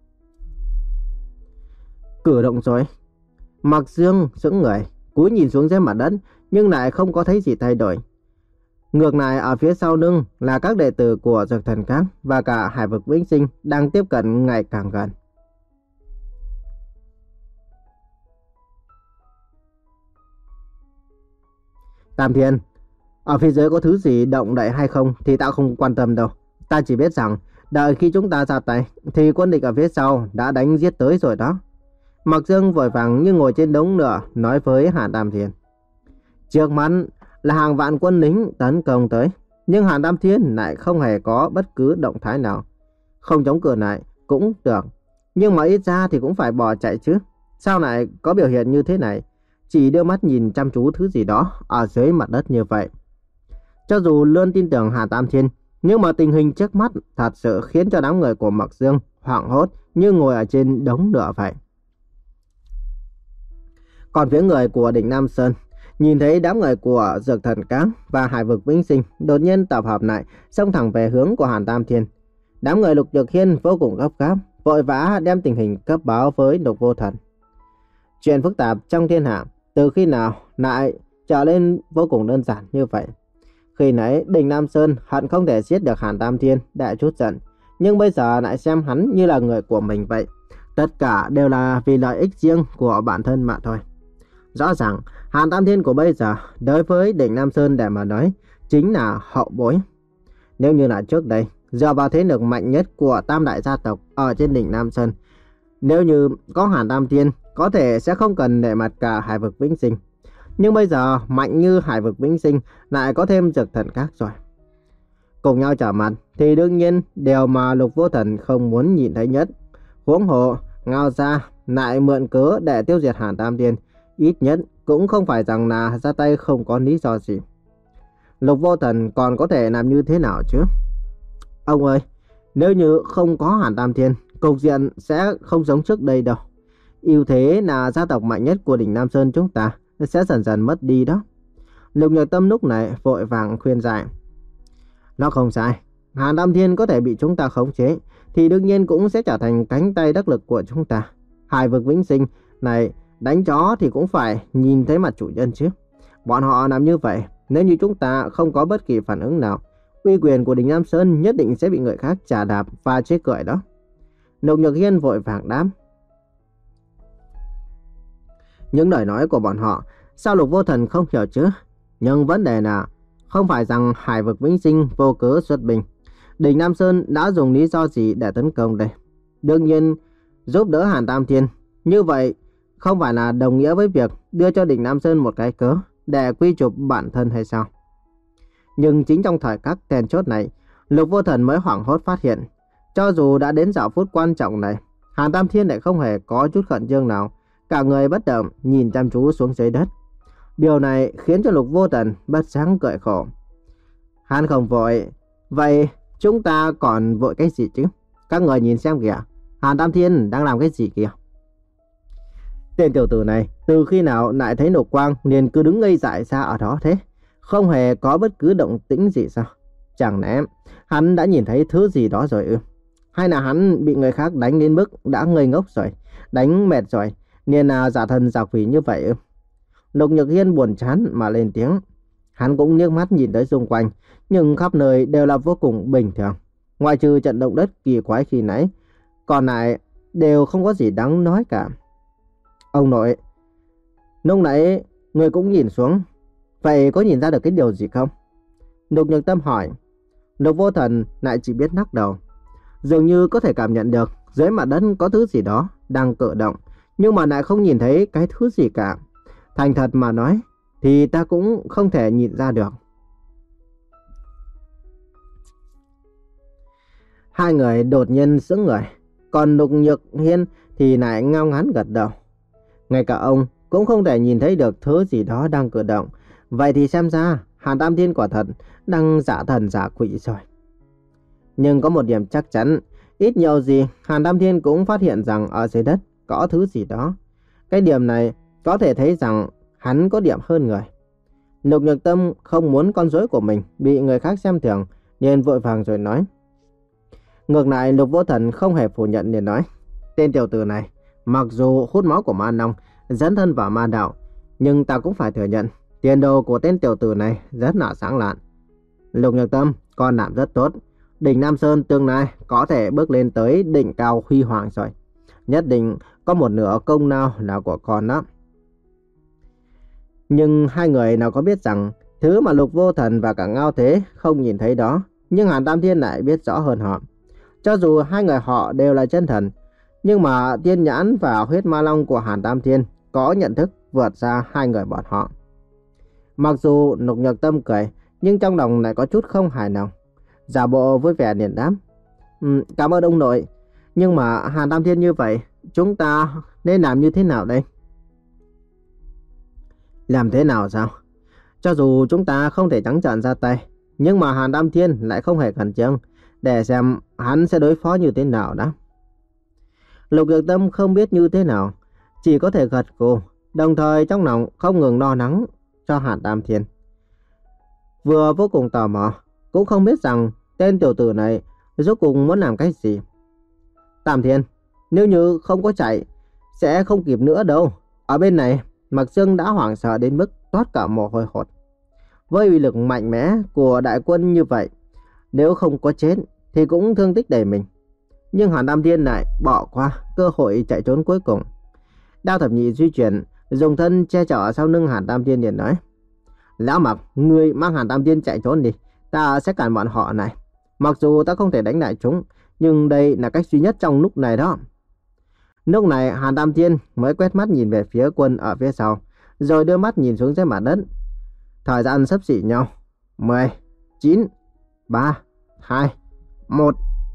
Cử động rồi. Mạc Dương sững người, cúi nhìn xuống dưới mặt đất, nhưng lại không có thấy gì thay đổi. Ngược lại, ở phía sau lưng là các đệ tử của Dược Thần Các và cả Hải Vực Vĩnh Sinh đang tiếp cận ngày càng gần. Tam Thiên, ở phía dưới có thứ gì động đậy hay không thì tao không quan tâm đâu. Ta chỉ biết rằng đợi khi chúng ta ra tay thì quân địch ở phía sau đã đánh giết tới rồi đó. Mạc Dương vội vàng như ngồi trên đống lửa nói với Hàn Tam Thiên. Trước mắt là hàng vạn quân lính tấn công tới, nhưng Hàn Tam Thiên lại không hề có bất cứ động thái nào. Không chống cự lại cũng được, nhưng mà ít ra thì cũng phải bỏ chạy chứ. Sao lại có biểu hiện như thế này? Chỉ đưa mắt nhìn chăm chú thứ gì đó ở dưới mặt đất như vậy. Cho dù luôn tin tưởng Hàn Tam Thiên, nhưng mà tình hình trước mắt thật sự khiến cho đám người của Mạc Dương hoảng hốt như ngồi ở trên đống lửa vậy. Còn phía người của đỉnh Nam Sơn, nhìn thấy đám người của Dược Thần Các và Hải Vực Vĩnh Sinh đột nhiên tập hợp lại, xông thẳng về hướng của Hàn Tam Thiên. Đám người Lục Nhược Hiên vô cùng gấp gáp, vội vã đem tình hình cấp báo với Lục Vô Thần. Chuyện phức tạp trong thiên hạ từ khi nào lại trở lên vô cùng đơn giản như vậy. Khi nãy đỉnh Nam Sơn hận không thể giết được Hàn Tam Thiên để chút giận, nhưng bây giờ lại xem hắn như là người của mình vậy. Tất cả đều là vì lợi ích riêng của bản thân mà thôi. Rõ ràng Hàn Tam Thiên của bây giờ đối với đỉnh Nam Sơn để mà nói chính là hậu bối. Nếu như là trước đây, dựa vào thế lực mạnh nhất của tam đại gia tộc ở trên đỉnh Nam Sơn, nếu như có Hàn Tam Thiên có thể sẽ không cần để mặt cả hải vực vĩnh sinh. Nhưng bây giờ mạnh như hải vực vĩnh sinh lại có thêm dược thần các rồi. Cùng nhau trở mặt thì đương nhiên điều mà Lục Vô Thần không muốn nhìn thấy nhất. Huống hồ Ngao Gia lại mượn cớ để tiêu diệt Hàn Tam Thiên, ít nhất cũng không phải rằng là ra tay không có lý do gì. Lục Vô Thần còn có thể làm như thế nào chứ? Ông ơi, nếu như không có Hàn Tam Thiên, cục diện sẽ không giống trước đây đâu. Ưu thế là gia tộc mạnh nhất của đỉnh Nam Sơn chúng ta sẽ dần dần mất đi đó. Lục Nhược Tâm lúc này vội vàng khuyên giải. Nó không sai, Hàn Tam Thiên có thể bị chúng ta khống chế thì đương nhiên cũng sẽ trở thành cánh tay đắc lực của chúng ta. Hải vực vĩnh sinh này, đánh chó thì cũng phải nhìn thấy mặt chủ nhân chứ. Bọn họ làm như vậy, nếu như chúng ta không có bất kỳ phản ứng nào, uy quyền của đỉnh Nam Sơn nhất định sẽ bị người khác chà đạp và chế cười đó. Lục Nhược Hiên vội vàng đáp. Những lời nói của bọn họ sao Lục Vô Thần không hiểu chứ? Nhưng vấn đề là không phải rằng hải vực vĩnh sinh vô cớ xuất binh. Đỉnh Nam Sơn đã dùng lý do gì để tấn công đây? Đương nhiên giúp đỡ Hàn Tam Thiên. Như vậy không phải là đồng nghĩa với việc đưa cho đỉnh Nam Sơn một cái cớ để quy chụp bản thân hay sao? Nhưng chính trong thời khắc then chốt này, Lục Vô Thần mới hoảng hốt phát hiện, cho dù đã đến giờ phút quan trọng này, Hàn Tam Thiên lại không hề có chút khẩn trương nào, cả người bất động nhìn chăm chú xuống dưới đất. Điều này khiến cho Lục Vô Thần bất giác cười khổ. Hắn không vội, vậy chúng ta còn vội cái gì chứ? Các người nhìn xem kìa, Hàn Tam Thiên đang làm cái gì kìa? Tên tiểu tử này từ khi nào lại thấy nổ quang liền cứ đứng ngây dại ra ở đó thế? Không hề có bất cứ động tĩnh gì sao? Chẳng lẽ hắn đã nhìn thấy thứ gì đó rồi ư? Hay là hắn bị người khác đánh đến mức đã ngây ngốc rồi, đánh mệt rồi, nên là giả thần giả quỷ như vậy ư? Lục Nhược Hiên buồn chán mà lên tiếng. Hắn cũng liếc mắt nhìn tới xung quanh, nhưng khắp nơi đều là vô cùng bình thường. Ngoại trừ trận động đất kỳ quái khi nãy, còn lại đều không có gì đáng nói cả. Ông nội, lúc nãy người cũng nhìn xuống, vậy có nhìn ra được cái điều gì không? Lục Nhược Tâm hỏi. Lục Vô Thần lại chỉ biết lắc đầu. Dường như có thể cảm nhận được dưới mặt đất có thứ gì đó đang cử động, nhưng mà lại không nhìn thấy cái thứ gì cả. Thành thật mà nói thì ta cũng không thể nhìn ra được. Hai người đột nhiên sững người, còn Lục Nhược Hiên thì lại ngao ngán gật đầu. Ngay cả ông cũng không thể nhìn thấy được thứ gì đó đang cử động. Vậy thì xem ra Hàn Tam Thiên quả thật đang giả thần giả quỷ rồi. Nhưng có một điểm chắc chắn, ít nhiều gì Hàn Tam Thiên cũng phát hiện rằng ở dưới đất có thứ gì đó. Cái điểm này có thể thấy rằng hắn có điểm hơn người. Lục Nhược Tâm không muốn con rối của mình bị người khác xem thường, nên vội vàng rồi nói. Ngược lại Lục Vô Thần không hề phủ nhận liền nói. Tên tiểu tử này mặc dù hút máu của ma long, dẫn thân vào ma đạo, nhưng ta cũng phải thừa nhận tiền đồ của tên tiểu tử này rất là sáng lạn. Lục Nhược Tâm, con làm rất tốt. Đỉnh Nam Sơn tương lai có thể bước lên tới đỉnh cao huy hoàng rồi. Nhất định có một nửa công lao là của con đó. Nhưng hai người nào có biết rằng thứ mà Lục Vô Thần và cả Ngao Thế không nhìn thấy đó, nhưng Hàn Tam Thiên lại biết rõ hơn họ. Cho dù hai người họ đều là chân thần, nhưng mà thiên nhãn và huyết ma long của Hàn Tam Thiên có nhận thức vượt ra hai người bọn họ. Mặc dù Lục Nhược Tâm cười, nhưng trong lòng lại có chút không hài lòng. Giả bộ vui vẻ liền đáp. Um, cảm ơn ông nội. Nhưng mà Hàn Tam Thiên như vậy, chúng ta nên làm như thế nào đây? Làm thế nào sao? Cho dù chúng ta không thể trắng trợn ra tay, nhưng mà Hàn Tam Thiên lại không hề khẩn trương, để xem hắn sẽ đối phó như thế nào đó. Lục Nhược Tâm không biết như thế nào, chỉ có thể gật gù, đồng thời trong lòng không ngừng lo lắng cho Hàn Tam Thiên. Vừa vô cùng tò mò, cũng không biết rằng tên tiểu tử này rốt cuộc muốn làm cái gì. Tam Thiên, nếu như không có chạy, sẽ không kịp nữa đâu. Ở bên này, Mạc Dương đã hoảng sợ đến mức toát cả mồ hôi hột. Với uy lực mạnh mẽ của đại quân như vậy, nếu không có chết thì cũng thương tích đầy mình. Nhưng Hàn Tam Thiên lại bỏ qua cơ hội chạy trốn cuối cùng. Đao Thập Nhị di chuyển, dùng thân che chở sau lưng Hàn Tam Thiên liền nói. Lão Mạc, ngươi mang Hàn Tam Thiên chạy trốn đi, ta sẽ cản bọn họ này. Mặc dù ta không thể đánh lại chúng, nhưng đây là cách duy nhất trong lúc này đó. Lúc này Hàn Tam Thiên mới quét mắt nhìn về phía quân ở phía sau, rồi đưa mắt nhìn xuống dưới mặt đất. Thời gian xấp xỉ nhau. mười, chín, ba, hai, một.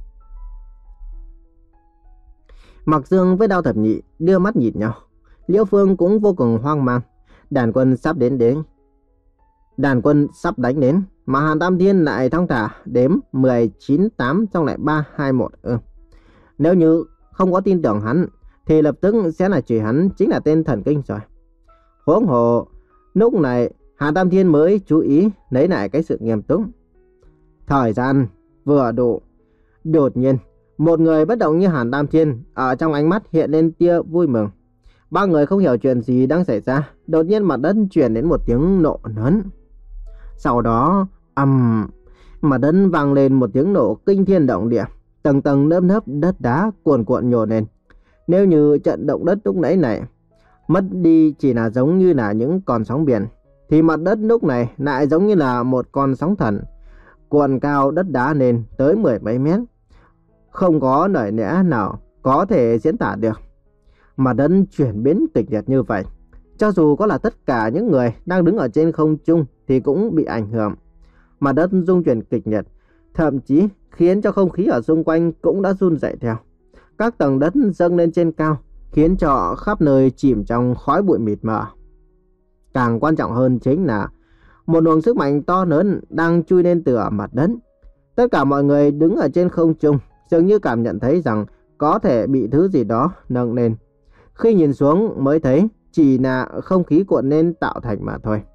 Mặc Dương với Đao Thập Nhị đưa mắt nhìn nhau. Liễu Phương cũng vô cùng hoang mang. Đàn quân sắp đến đến. Đàn quân sắp đánh đến, mà Hàn Tam Thiên lại thong thả đếm mười, chín, tám, xong lại ba, hai, một. Ừ. Nếu như không có tin tưởng hắn, thì lập tức sẽ là chửi hắn chính là tên thần kinh rồi. Huống hồ, lúc này Hàn Tam Thiên mới chú ý lấy lại cái sự nghiêm túc. Thời gian vừa đủ. Đột nhiên, một người bất động như Hàn Tam Thiên ở trong ánh mắt hiện lên tia vui mừng. Ba người không hiểu chuyện gì đang xảy ra, đột nhiên mặt đất truyền đến một tiếng nổ lớn. Sau đó, ầm, um, mặt đất vang lên một tiếng nổ kinh thiên động địa, tầng tầng lớp lớp đất đá cuồn cuộn nhô lên. Nếu như trận động đất lúc nãy này mất đi chỉ là giống như là những con sóng biển, thì mặt đất lúc này lại giống như là một con sóng thần, cuộn cao đất đá lên tới mười mấy mét. Không có lời lẽ nào có thể diễn tả được. Mặt đất chuyển biến kịch liệt như vậy, cho dù có là tất cả những người đang đứng ở trên không trung thì cũng bị ảnh hưởng. Mặt đất rung chuyển kịch liệt, thậm chí khiến cho không khí ở xung quanh cũng đã run rẩy theo. Các tầng đất dâng lên trên cao, khiến cho khắp nơi chìm trong khói bụi mịt mờ. Càng quan trọng hơn chính là một luồng sức mạnh to lớn đang chui lên từ ở mặt đất. Tất cả mọi người đứng ở trên không trung dường như cảm nhận thấy rằng có thể bị thứ gì đó nâng lên. Khi nhìn xuống mới thấy chỉ là không khí cuộn lên tạo thành mà thôi.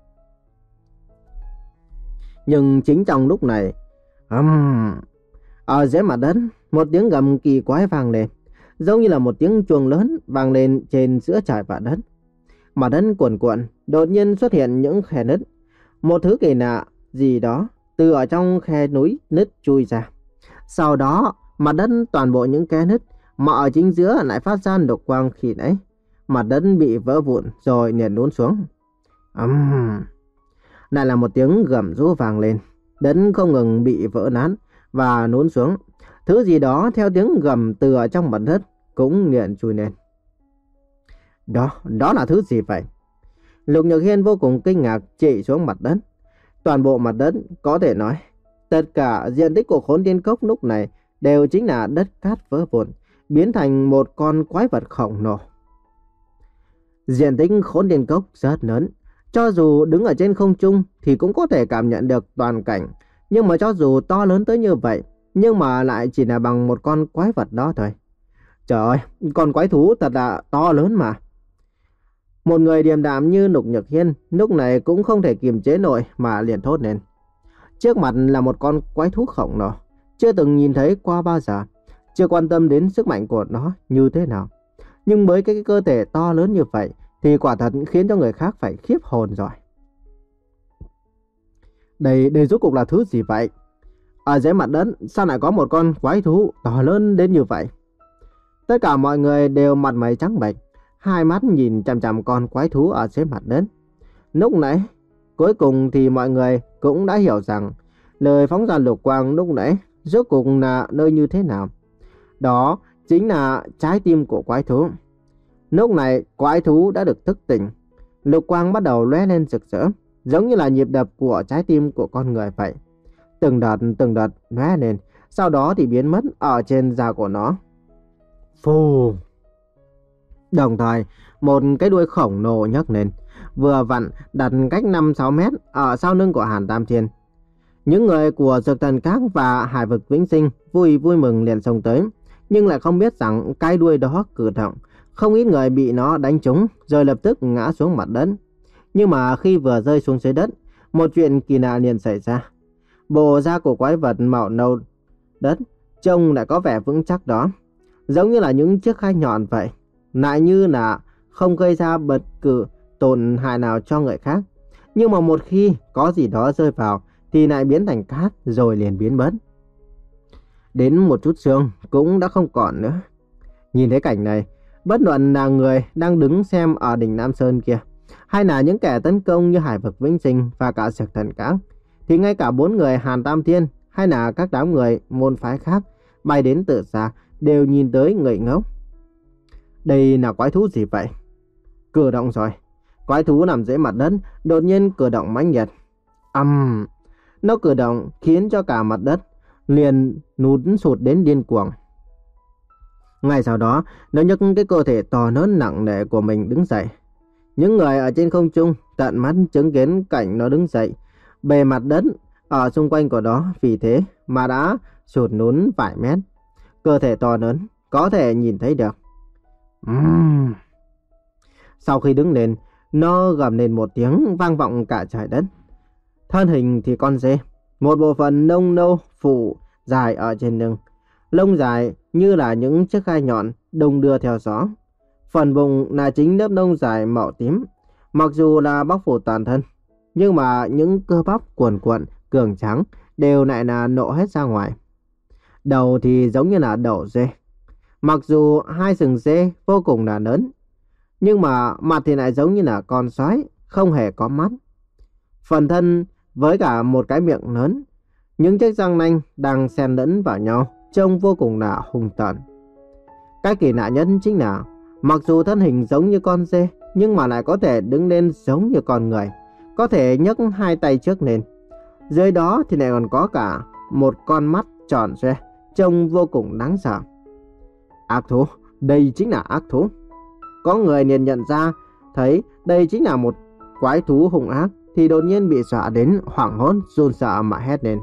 Nhưng chính trong lúc này, um, ở dưới mặt đất, một tiếng gầm kỳ quái vang lên, giống như là một tiếng chuông lớn vang lên trên giữa trời và đất. Mặt đất cuồn cuộn, đột nhiên xuất hiện những khe nứt. Một thứ kỳ lạ gì đó từ ở trong khe núi nứt chui ra. Sau đó, mặt đất toàn bộ những khe nứt mà ở chính giữa lại phát ra lục quang khi nãy. Mặt đất bị vỡ vụn rồi liền lún xuống. Um, lại là một tiếng gầm rú vang lên. Đất không ngừng bị vỡ nát và lún xuống. Thứ gì đó theo tiếng gầm từ ở trong mặt đất cũng liền chui lên. Đó, đó là thứ gì vậy? Lục Nhược Hiên vô cùng kinh ngạc chỉ xuống mặt đất. Toàn bộ mặt đất có thể nói, tất cả diện tích của Khốn Thiên Cốc lúc này đều chính là đất cát vỡ vụn, biến thành một con quái vật khổng lồ. Diện tích Khốn Thiên Cốc rất lớn, cho dù đứng ở trên không trung thì cũng có thể cảm nhận được toàn cảnh. Nhưng mà cho dù to lớn tới như vậy, nhưng mà lại chỉ là bằng một con quái vật đó thôi. Trời ơi, con quái thú thật là to lớn mà. Một người điềm đạm như Lục Nhược Hiên lúc này cũng không thể kiềm chế nổi mà liền thốt lên. Trước mặt là một con quái thú khổng lồ, chưa từng nhìn thấy qua bao giờ, chưa quan tâm đến sức mạnh của nó như thế nào. Nhưng với cái, cái cơ thể to lớn như vậy thì quả thật khiến cho người khác phải khiếp hồn rồi. Đây, đây rốt cuộc là thứ gì vậy? Ở dưới mặt đất sao lại có một con quái thú to lớn đến như vậy? Tất cả mọi người đều mặt mày trắng bệch, hai mắt nhìn chằm chằm con quái thú ở dưới mặt đất. Lúc nãy, cuối cùng thì mọi người cũng đã hiểu rằng lời phóng ra lục quang lúc nãy rốt cuộc là nơi như thế nào. Đó chính là trái tim của quái thú. Lúc này quái thú đã được thức tỉnh, lục quang bắt đầu lóe lên rực rỡ, giống như là nhịp đập của trái tim của con người vậy. Từng đợt từng đợt lóe lên, sau đó thì biến mất ở trên da của nó. Phù. Đồng thời, một cái đuôi khổng lồ nhấc lên, vừa vặn đặt cách năm sáu mét ở sau lưng của Hàn Tam Thiên. Những người của Dược Thần Các và Hải Vực Vĩnh Sinh vui vui mừng liền xông tới, nhưng lại không biết rằng cái đuôi đó cử động, không ít người bị nó đánh trúng rồi lập tức ngã xuống mặt đất. Nhưng mà khi vừa rơi xuống dưới đất, một chuyện kỳ lạ liền xảy ra. Bộ da của quái vật màu nâu đất trông lại có vẻ vững chắc đó, giống như là những chiếc gai nhọn vậy, lại như là không gây ra bất cứ tổn hại nào cho người khác. Nhưng mà một khi có gì đó rơi vào thì lại biến thành cát rồi liền biến mất. Đến một chút xương cũng đã không còn nữa. Nhìn thấy cảnh này, bất luận là người đang đứng xem ở đỉnh Nam Sơn kia, hay là những kẻ tấn công như Hải Vực Vĩnh Sinh và cả Dược Thần Các, thì ngay cả bốn người Hàn Tam Thiên hay là các đám người môn phái khác bay đến từ xa đều nhìn tới người ngốc. Đây là quái thú gì vậy? Cử động rồi. Quái thú nằm dưới mặt đất, đột nhiên cử động mãnh liệt. Ầm, um, nó cử động khiến cho cả mặt đất liền nút sụt đến điên cuồng. Ngay sau đó, nó nhấc cái cơ thể to lớn nặng nề của mình đứng dậy. Những người ở trên không trung tận mắt chứng kiến cảnh nó đứng dậy. Bề mặt đất ở xung quanh của nó vì thế mà đã sụt lún vài mét. Cơ thể to lớn có thể nhìn thấy được. Uhm. Sau khi đứng lên, nó gầm lên một tiếng vang vọng cả trời đất. Thân hình thì con dê, một bộ phận lông nâu phủ dài ở trên lưng. Lông dài như là những chiếc gai nhọn đung đưa theo gió. Phần bụng là chính lớp lông dài màu tím. Mặc dù là bao phủ toàn thân, nhưng mà những cơ bắp cuồn cuộn, cường tráng đều lại là nộ hết ra ngoài. Đầu thì giống như là đầu dê. Mặc dù hai sừng dê vô cùng là lớn, nhưng mà mặt thì lại giống như là con sói, không hề có mắt. Phần thân với cả một cái miệng lớn, những chiếc răng nanh đang xen lẫn vào nhau, trông vô cùng là hung tợn. Cái kỳ lạ nhất chính là, mặc dù thân hình giống như con dê, nhưng mà lại có thể đứng lên giống như con người, có thể nhấc hai tay trước lên. Dưới đó thì lại còn có cả một con mắt tròn xoe, trông vô cùng đáng sợ. Ác thú, đây chính là ác thú. Có người liền nhận ra, thấy đây chính là một quái thú hung ác, thì đột nhiên bị dọa đến hoảng hốt, run sợ mà hét lên.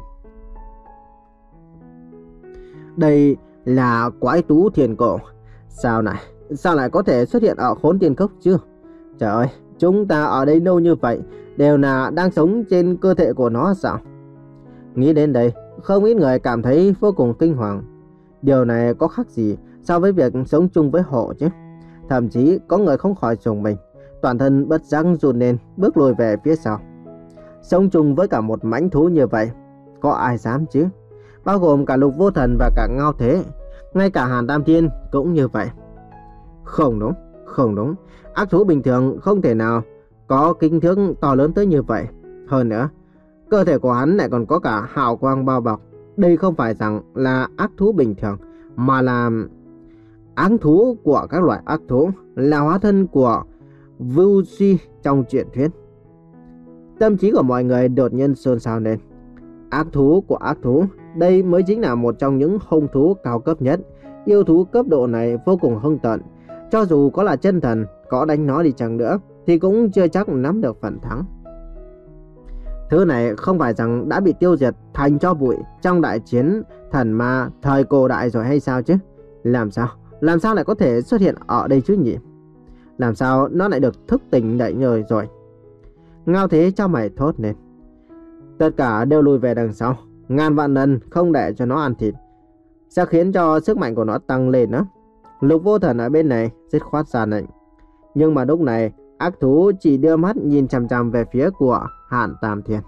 Đây là quái thú thiên cổ. Sao này, sao lại có thể xuất hiện ở Khốn Tiên Cốc chứ? Trời ơi, chúng ta ở đây lâu như vậy, đều là đang sống trên cơ thể của nó sao? Nghĩ đến đây, không ít người cảm thấy vô cùng kinh hoàng. Điều này có khác gì so với việc sống chung với hổ chứ? Thậm chí có người không khỏi rùng mình, toàn thân bất giác run lên, bước lùi về phía sau. Sống chung với cả một mãnh thú như vậy, có ai dám chứ? Bao gồm cả Lục Vô Thần và cả Ngao Thế, ngay cả Hàn Tam Thiên cũng như vậy. Không đúng, không đúng. Ác thú bình thường không thể nào có kích thước to lớn tới như vậy. Hơn nữa, cơ thể của hắn lại còn có cả hào quang bao bọc. Đây không phải rằng là ác thú bình thường, mà là ác thú của các loại ác thú, là hóa thân của Vu Suy trong truyền thuyết. Tâm trí của mọi người đột nhiên xôn xao lên. Ác thú của ác thú, đây mới chính là một trong những hung thú cao cấp nhất. Yêu thú cấp độ này vô cùng hung tợn. Cho dù có là chân thần, có đánh nó đi chăng nữa, thì cũng chưa chắc nắm được phần thắng. Thứ này không phải rằng đã bị tiêu diệt thành tro bụi trong đại chiến thần ma thời cổ đại rồi hay sao chứ? Làm sao? Làm sao lại có thể xuất hiện ở đây chứ nhỉ? Làm sao nó lại được thức tỉnh dậy nhờ rồi? Ngao Thế cho mày thốt lên. Tất cả đều lùi về đằng sau, ngàn vạn lần không để cho nó ăn thịt, sẽ khiến cho sức mạnh của nó tăng lên đó. Lục Vô Thần ở bên này dứt khoát ra lệnh. Nhưng mà lúc này ác thú chỉ đưa mắt nhìn chằm chằm về phía của Hàn Tam Thiên.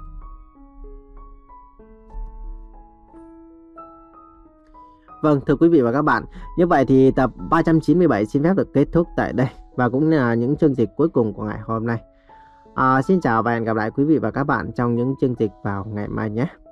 Vâng, thưa quý vị và các bạn, như vậy thì tập ba trăm chín mươi bảy xin phép được kết thúc tại đây, và cũng là những chương trình cuối cùng của ngày hôm nay. À, xin chào và hẹn gặp lại quý vị và các bạn trong những chương trình vào ngày mai nhé.